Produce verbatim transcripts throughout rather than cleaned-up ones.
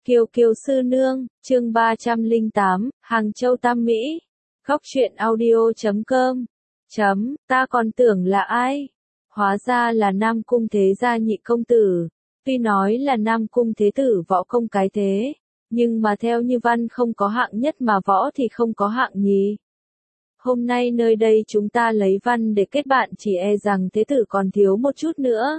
Kiều Kiều sư nương, chương ba trăm lẻ tám, Hàng Châu Tam Mỹ. Góc truyện audio chấm com. Chấm, ta còn tưởng là ai? Hóa ra là Nam Cung Thế Gia nhị công tử. Tuy nói là Nam Cung Thế Tử võ công cái thế, nhưng mà theo như văn không có hạng nhất mà võ thì không có hạng nhì. Hôm nay nơi đây chúng ta lấy văn để kết bạn, chỉ e rằng Thế Tử còn thiếu một chút nữa.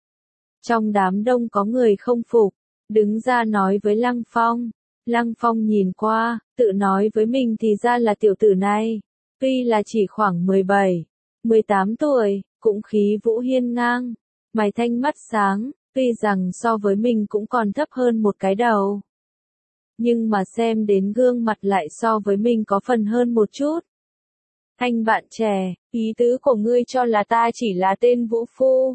Trong đám đông có người không phục, đứng ra nói với Lăng Phong. Lăng Phong nhìn qua, tự nói với mình thì ra là tiểu tử này, tuy là chỉ khoảng mười bảy, mười tám tuổi, cũng khí vũ hiên ngang, mày thanh mắt sáng, tuy rằng so với mình cũng còn thấp hơn một cái đầu. Nhưng mà xem đến gương mặt lại so với mình có phần hơn một chút. Anh bạn trẻ, ý tứ của ngươi cho là ta chỉ là tên vũ phu.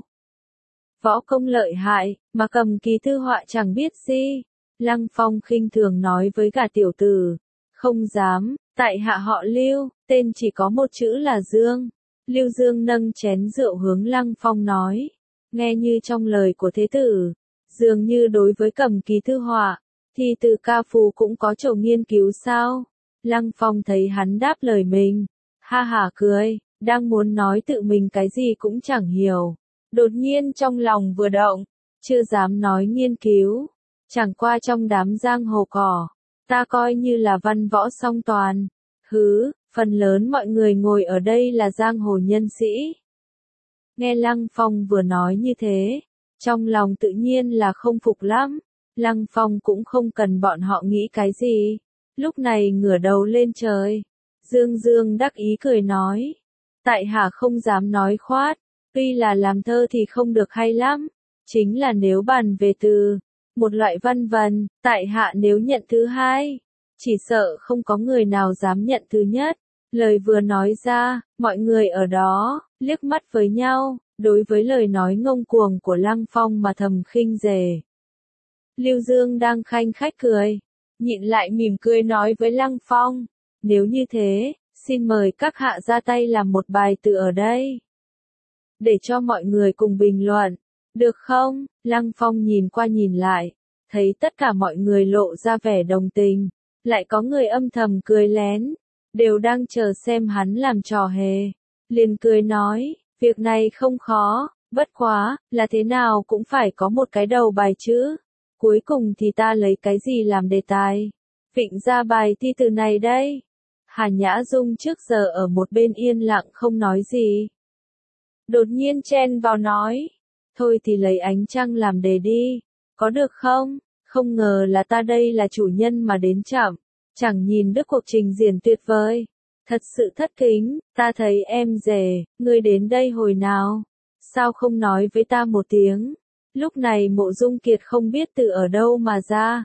Võ công lợi hại, mà cầm ký thư họa chẳng biết gì. Lăng Phong khinh thường nói với gã tiểu tử. Không dám, tại hạ họ Lưu, tên chỉ có một chữ là Dương. Lưu Dương nâng chén rượu hướng Lăng Phong nói. Nghe như trong lời của thế tử, dường như đối với cầm ký thư họa, thì từ ca phù cũng có chỗ nghiên cứu sao? Lăng Phong thấy hắn đáp lời mình, ha hả cười, đang muốn nói tự mình cái gì cũng chẳng hiểu. Đột nhiên trong lòng vừa động, chưa dám nói nghiên cứu, chẳng qua trong đám giang hồ cỏ, ta coi như là văn võ song toàn. Hứ, phần lớn mọi người ngồi ở đây là giang hồ nhân sĩ. Nghe Lăng Phong vừa nói như thế, trong lòng tự nhiên là không phục lắm. Lăng Phong cũng không cần bọn họ nghĩ cái gì, lúc này ngửa đầu lên trời. Dương Dương đắc ý cười nói, tại hạ không dám nói khoát. Tuy là làm thơ thì không được hay lắm, chính là nếu bàn về từ, một loại văn vần, tại hạ nếu nhận thứ hai, chỉ sợ không có người nào dám nhận thứ nhất. Lời vừa nói ra, mọi người ở đó, liếc mắt với nhau, đối với lời nói ngông cuồng của Lăng Phong mà thầm khinh rể. Lưu Dương đang khanh khách cười, nhịn lại mỉm cười nói với Lăng Phong, nếu như thế, xin mời các hạ ra tay làm một bài từ ở đây. Để cho mọi người cùng bình luận, được không? Lăng Phong nhìn qua nhìn lại, thấy tất cả mọi người lộ ra vẻ đồng tình, lại có người âm thầm cười lén, đều đang chờ xem hắn làm trò hề. Liền cười nói, việc này không khó, bất quá, là thế nào cũng phải có một cái đầu bài chứ. Cuối cùng thì ta lấy cái gì làm đề tài? Vịnh ra bài thi từ này đây. Hà Nhã Dung trước giờ ở một bên yên lặng không nói gì. Đột nhiên chen vào nói, thôi thì lấy ánh trăng làm đề đi, có được không? Không ngờ là ta đây là chủ nhân mà đến chậm, chẳng nhìn được cuộc trình diễn tuyệt vời. Thật sự thất kính, ta thấy em rể, ngươi đến đây hồi nào? Sao không nói với ta một tiếng? Lúc này Mộ Dung Kiệt không biết từ ở đâu mà ra.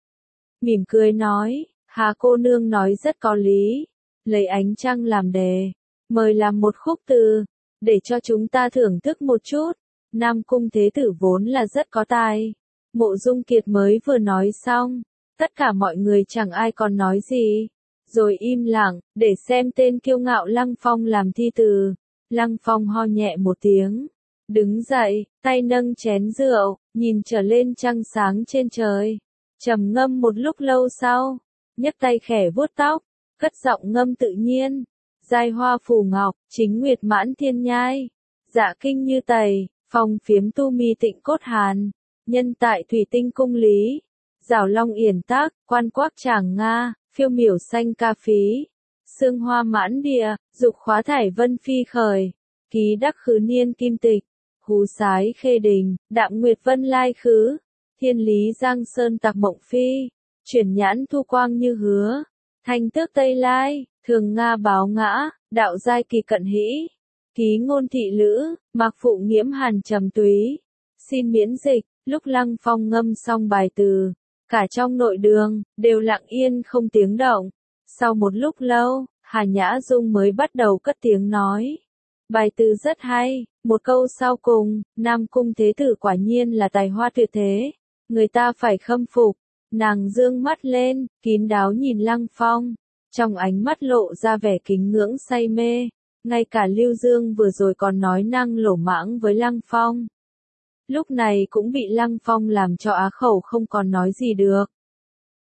Mỉm cười nói, Hà cô nương nói rất có lý, lấy ánh trăng làm đề, mời làm một khúc từ, để cho chúng ta thưởng thức một chút. Nam Cung Thế Tử vốn là rất có tài. Mộ Dung Kiệt mới vừa nói xong, tất cả mọi người chẳng ai còn nói gì, rồi im lặng, để xem tên kiêu ngạo Lăng Phong làm thi từ. Lăng Phong ho nhẹ một tiếng, đứng dậy, tay nâng chén rượu, nhìn trở lên trăng sáng trên trời, trầm ngâm một lúc lâu sau, nhấc tay khẽ vuốt tóc, cất giọng ngâm tự nhiên. Giai hoa phù ngọc, chính nguyệt mãn thiên nhai. Dạ kinh như tẩy, phong phiếm tu mi tịnh cốt hàn. Nhân tại thủy tinh cung lý. Giảo long yển tác, quan quác tràng Nga, phiêu miểu xanh ca phí. Sương hoa mãn địa, dục khóa thải vân phi khởi. Ký đắc khứ niên kim tịch. Hú sái khê đình, đạm nguyệt vân lai khứ. Thiên lý giang sơn tạc mộng phi. Chuyển nhãn thu quang như hứa. Thanh tước Tây Lai, thường Nga báo ngã, đạo giai kỳ cận hĩ. Ký ngôn thị lữ, mạc phụ nghiễm hàn trầm túy. Xin miễn dịch, lúc Lăng Phong ngâm xong bài từ, cả trong nội đường, đều lặng yên không tiếng động. Sau một lúc lâu, Hà Nhã Dung mới bắt đầu cất tiếng nói. Bài từ rất hay, một câu sau cùng, Nam Cung Thế Tử quả nhiên là tài hoa tuyệt thế. Người ta phải khâm phục. Nàng dương mắt lên, kín đáo nhìn Lăng Phong, trong ánh mắt lộ ra vẻ kính ngưỡng say mê, ngay cả Lưu Dương vừa rồi còn nói năng lỗ mãng với Lăng Phong. Lúc này cũng bị Lăng Phong làm cho á khẩu không còn nói gì được.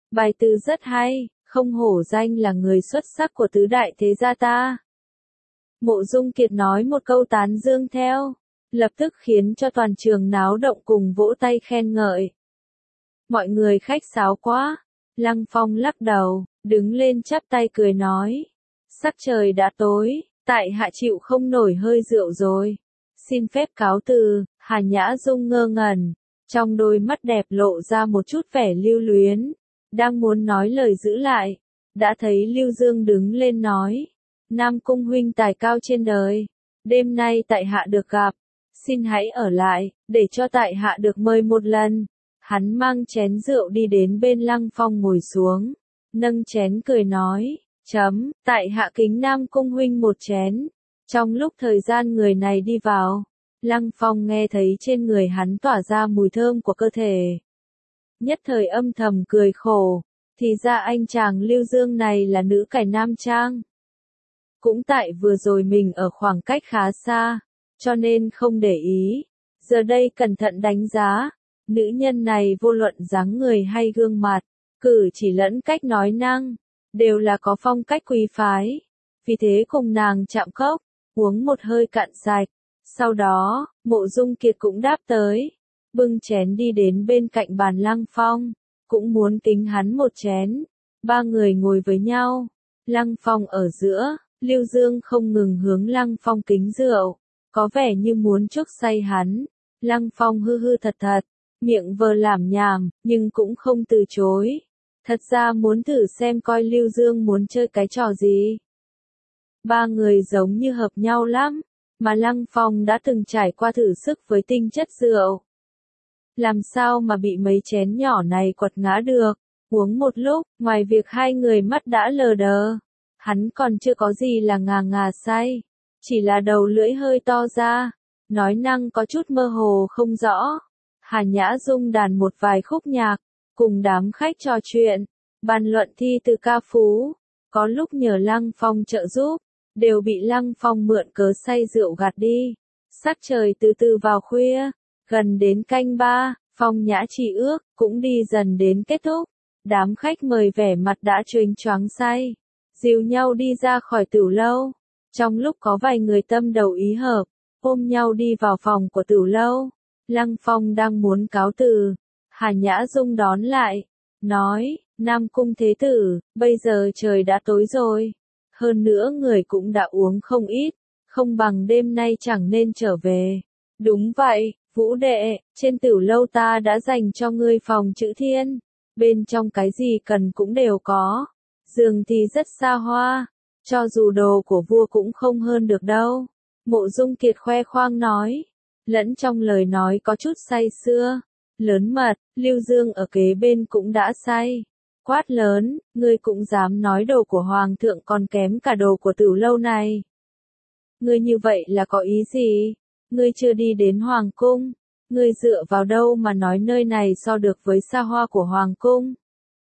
Bài từ rất hay, không hổ danh là người xuất sắc của tứ đại thế gia ta. Mộ Dung Kiệt nói một câu tán dương theo, lập tức khiến cho toàn trường náo động cùng vỗ tay khen ngợi. Mọi người khách sáo quá. Lăng Phong lắc đầu, đứng lên chắp tay cười nói. Sắc trời đã tối, tại hạ chịu không nổi hơi rượu rồi. Xin phép cáo từ. Hà Nhã Dung ngơ ngẩn, trong đôi mắt đẹp lộ ra một chút vẻ lưu luyến. Đang muốn nói lời giữ lại, đã thấy Lưu Dương đứng lên nói. Nam Cung huynh tài cao trên đời, đêm nay tại hạ được gặp, xin hãy ở lại, để cho tại hạ được mời một lần. Hắn mang chén rượu đi đến bên Lăng Phong ngồi xuống, nâng chén cười nói, chấm, tại hạ kính Nam Cung huynh một chén. Trong lúc thời gian người này đi vào, Lăng Phong nghe thấy trên người hắn tỏa ra mùi thơm của cơ thể. Nhất thời âm thầm cười khổ, thì ra anh chàng Lưu Dương này là nữ cải nam trang. Cũng tại vừa rồi mình ở khoảng cách khá xa, cho nên không để ý. Giờ đây cẩn thận đánh giá, nữ nhân này vô luận dáng người hay gương mặt, cử chỉ lẫn cách nói năng, đều là có phong cách quý phái. Vì thế cùng nàng chạm cốc, uống một hơi cạn sạch. Sau đó, Mộ Dung Kiệt cũng đáp tới, bưng chén đi đến bên cạnh bàn Lăng Phong, cũng muốn kính hắn một chén. Ba người ngồi với nhau, Lăng Phong ở giữa, Lưu Dương không ngừng hướng Lăng Phong kính rượu, có vẻ như muốn chuốc say hắn. Lăng Phong hư hư thật thật, miệng vờ làm nhảm, nhưng cũng không từ chối. Thật ra muốn thử xem coi Lưu Dương muốn chơi cái trò gì. Ba người giống như hợp nhau lắm, mà Lăng Phong đã từng trải qua thử sức với tinh chất rượu. Làm sao mà bị mấy chén nhỏ này quật ngã được, uống một lúc, ngoài việc hai người mắt đã lờ đờ, hắn còn chưa có gì là ngà ngà say, chỉ là đầu lưỡi hơi to ra, nói năng có chút mơ hồ không rõ. Hà Nhã Dung đàn một vài khúc nhạc, cùng đám khách trò chuyện, bàn luận thi từ ca phú, có lúc nhờ Lăng Phong trợ giúp, đều bị Lăng Phong mượn cớ say rượu gạt đi. Sắc trời từ từ vào khuya, gần đến canh ba, Phong Nhã Chỉ Ước cũng đi dần đến kết thúc. Đám khách mời vẻ mặt đã chênh choáng say, dìu nhau đi ra khỏi tửu lâu. Trong lúc có vài người tâm đầu ý hợp, ôm nhau đi vào phòng của tửu lâu. Lăng Phong đang muốn cáo từ, Hà Nhã Dung đón lại, nói, Nam Cung thế tử, bây giờ trời đã tối rồi, hơn nữa người cũng đã uống không ít, không bằng đêm nay chẳng nên trở về. Đúng vậy, Vũ đệ, trên tửu lâu ta đã dành cho ngươi phòng chữ thiên, bên trong cái gì cần cũng đều có, giường thì rất xa hoa, cho dù đồ của vua cũng không hơn được đâu. Mộ Dung Kiệt khoe khoang nói, lẫn trong lời nói có chút say sưa, lớn mật. Lưu Dương ở kế bên cũng đã say, quát lớn, ngươi cũng dám nói đồ của hoàng thượng còn kém cả đồ của tửu lâu này. Ngươi như vậy là có ý gì? Ngươi chưa đi đến hoàng cung, ngươi dựa vào đâu mà nói nơi này so được với xa hoa của hoàng cung?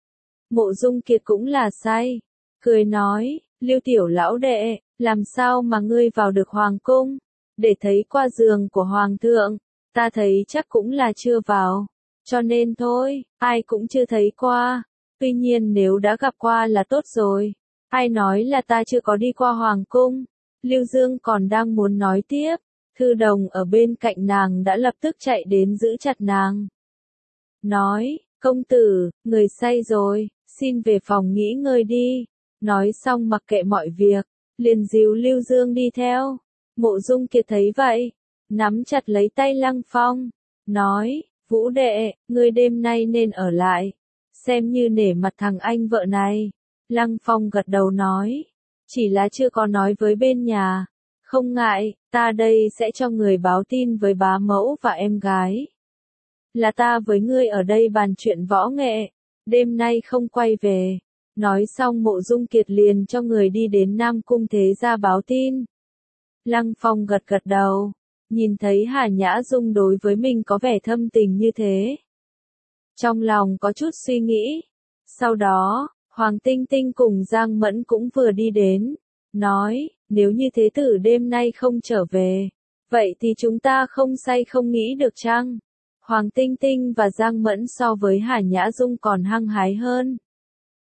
Mộ Dung Kiệt cũng là say, cười nói, Lưu tiểu lão đệ, làm sao mà ngươi vào được hoàng cung? Để thấy qua giường của hoàng thượng, ta thấy chắc cũng là chưa vào, cho nên thôi, ai cũng chưa thấy qua. Tuy nhiên nếu đã gặp qua là tốt rồi, ai nói là ta chưa có đi qua hoàng cung? Lưu Dương còn đang muốn nói tiếp, Thư Đồng ở bên cạnh nàng đã lập tức chạy đến giữ chặt nàng. Nói, công tử, người say rồi, xin về phòng nghỉ ngơi đi. Nói xong mặc kệ mọi việc, liền dìu Lưu Dương đi theo. Mộ Dung Kiệt thấy vậy, nắm chặt lấy tay Lăng Phong, nói, Vũ đệ, ngươi đêm nay nên ở lại, xem như nể mặt thằng anh vợ này. Lăng Phong gật đầu nói, chỉ là chưa có nói với bên nhà, không ngại, ta đây sẽ cho người báo tin với bá mẫu và em gái. Là ta với ngươi ở đây bàn chuyện võ nghệ, đêm nay không quay về. Nói xong Mộ Dung Kiệt liền cho người đi đến Nam Cung thế gia báo tin. Lăng Phong gật gật đầu, nhìn thấy Hà Nhã Dung đối với mình có vẻ thâm tình như thế, trong lòng có chút suy nghĩ. Sau đó, Hoàng Tinh Tinh cùng Giang Mẫn cũng vừa đi đến, nói, nếu như thế tử đêm nay không trở về, vậy thì chúng ta không say không nghĩ được chăng? Hoàng Tinh Tinh và Giang Mẫn so với Hà Nhã Dung còn hăng hái hơn.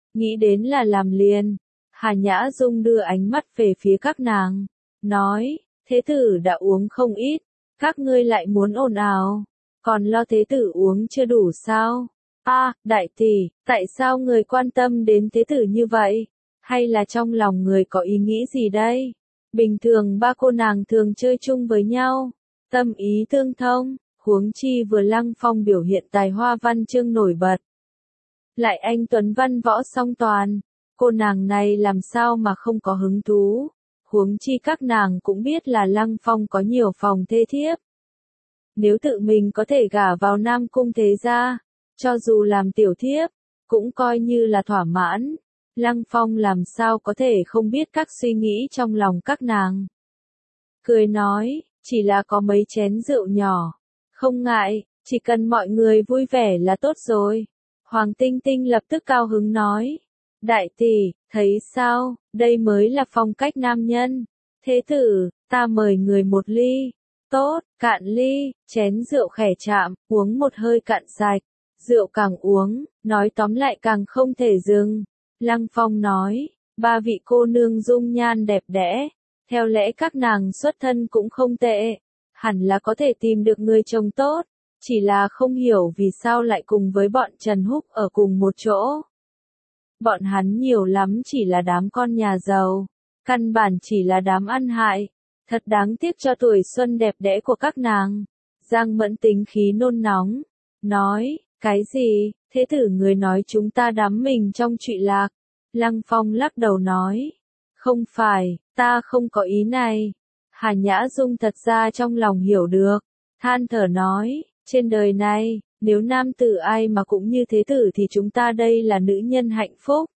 nghĩ đến là làm liền. Hà Nhã Dung đưa ánh mắt về phía các nàng, nói, thế tử đã uống không ít, các ngươi lại muốn ồn ào, còn lo thế tử uống chưa đủ sao? A, đại tỷ, tại sao người quan tâm đến thế tử như vậy? Hay là trong lòng người có ý nghĩ gì đây? Bình thường ba cô nàng thường chơi chung với nhau, tâm ý tương thông, huống chi vừa Lăng Phong biểu hiện tài hoa văn chương nổi bật. Lại anh tuấn văn võ song toàn, cô nàng này làm sao mà không có hứng thú, huống chi các nàng cũng biết là Lăng Phong có nhiều phòng thê thiếp. Nếu tự mình có thể gả vào Nam Cung thế gia, cho dù làm tiểu thiếp, cũng coi như là thỏa mãn. Lăng Phong làm sao có thể không biết các suy nghĩ trong lòng các nàng. Cười nói, chỉ là có mấy chén rượu nhỏ, không ngại, chỉ cần mọi người vui vẻ là tốt rồi. Hoàng Tinh Tinh lập tức cao hứng nói, đại tỷ, thấy sao, đây mới là phong cách nam nhân. Thế tử, ta mời người một ly. Tốt, cạn ly, chén rượu khẽ chạm, uống một hơi cạn sạch. Rượu càng uống, nói tóm lại càng không thể dừng. Lăng Phong nói, ba vị cô nương dung nhan đẹp đẽ, theo lẽ các nàng xuất thân cũng không tệ, hẳn là có thể tìm được người chồng tốt, chỉ là không hiểu vì sao lại cùng với bọn Trần Húc ở cùng một chỗ. Bọn hắn nhiều lắm chỉ là đám con nhà giàu, căn bản chỉ là đám ăn hại, thật đáng tiếc cho tuổi xuân đẹp đẽ của các nàng. Giang Mẫn tính khí nôn nóng, nói, cái gì, thế tử người nói chúng ta đắm mình trong trụy lạc. Lăng Phong lắc đầu nói, không phải, ta không có ý này. Hà Nhã Dung thật ra trong lòng hiểu được, than thở nói, trên đời này, nếu nam tử ai mà cũng như thế tử thì chúng ta đây là nữ nhân hạnh phúc.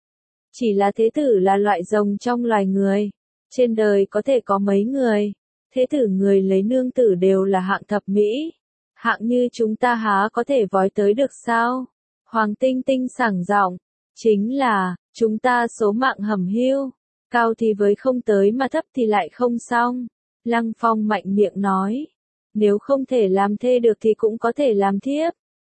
Chỉ là thế tử là loại rồng trong loài người, trên đời có thể có mấy người, thế tử người lấy nương tử đều là hạng thập mỹ. Hạng như chúng ta há có thể vói tới được sao? Hoàng Tinh Tinh sảng giọng, chính là, chúng ta số mạng hẩm hiu, cao thì với không tới mà thấp thì lại không xong. Lăng Phong mạnh miệng nói, nếu không thể làm thê được thì cũng có thể làm thiếp.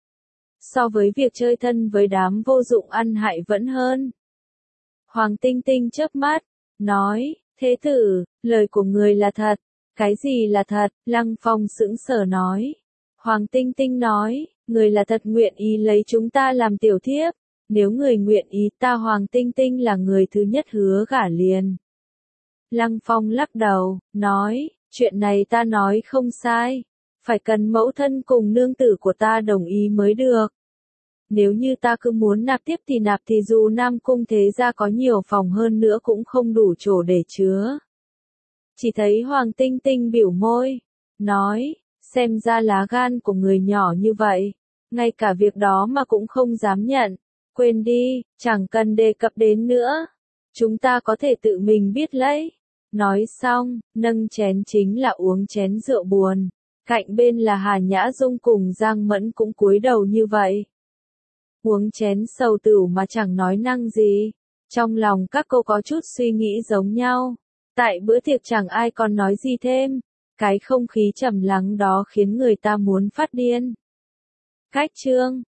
So với việc chơi thân với đám vô dụng ăn hại vẫn hơn. Hoàng Tinh Tinh chớp mắt, nói, thế tử, lời của người là thật. Cái gì là thật? Lăng Phong sững sờ nói. Hoàng Tinh Tinh nói, người là thật nguyện ý lấy chúng ta làm tiểu thiếp, nếu người nguyện ý ta Hoàng Tinh Tinh là người thứ nhất hứa gả liền. Lăng Phong lắc đầu, nói, chuyện này ta nói không sai, phải cần mẫu thân cùng nương tử của ta đồng ý mới được. Nếu như ta cứ muốn nạp tiếp thì nạp thì dù Nam Cung thế gia có nhiều phòng hơn nữa cũng không đủ chỗ để chứa. Chỉ thấy Hoàng Tinh Tinh biểu môi, nói, xem ra lá gan của người nhỏ như vậy, ngay cả việc đó mà cũng không dám nhận, quên đi, chẳng cần đề cập đến nữa, chúng ta có thể tự mình biết lấy. Nói xong, nâng chén chính là uống chén rượu buồn, cạnh bên là Hà Nhã Dung cùng Giang Mẫn cũng cúi đầu như vậy. Uống chén sầu tửu mà chẳng nói năng gì, trong lòng các cô có chút suy nghĩ giống nhau. Tại bữa tiệc chẳng ai còn nói gì thêm, cái không khí trầm lắng đó khiến người ta muốn phát điên. Cách chương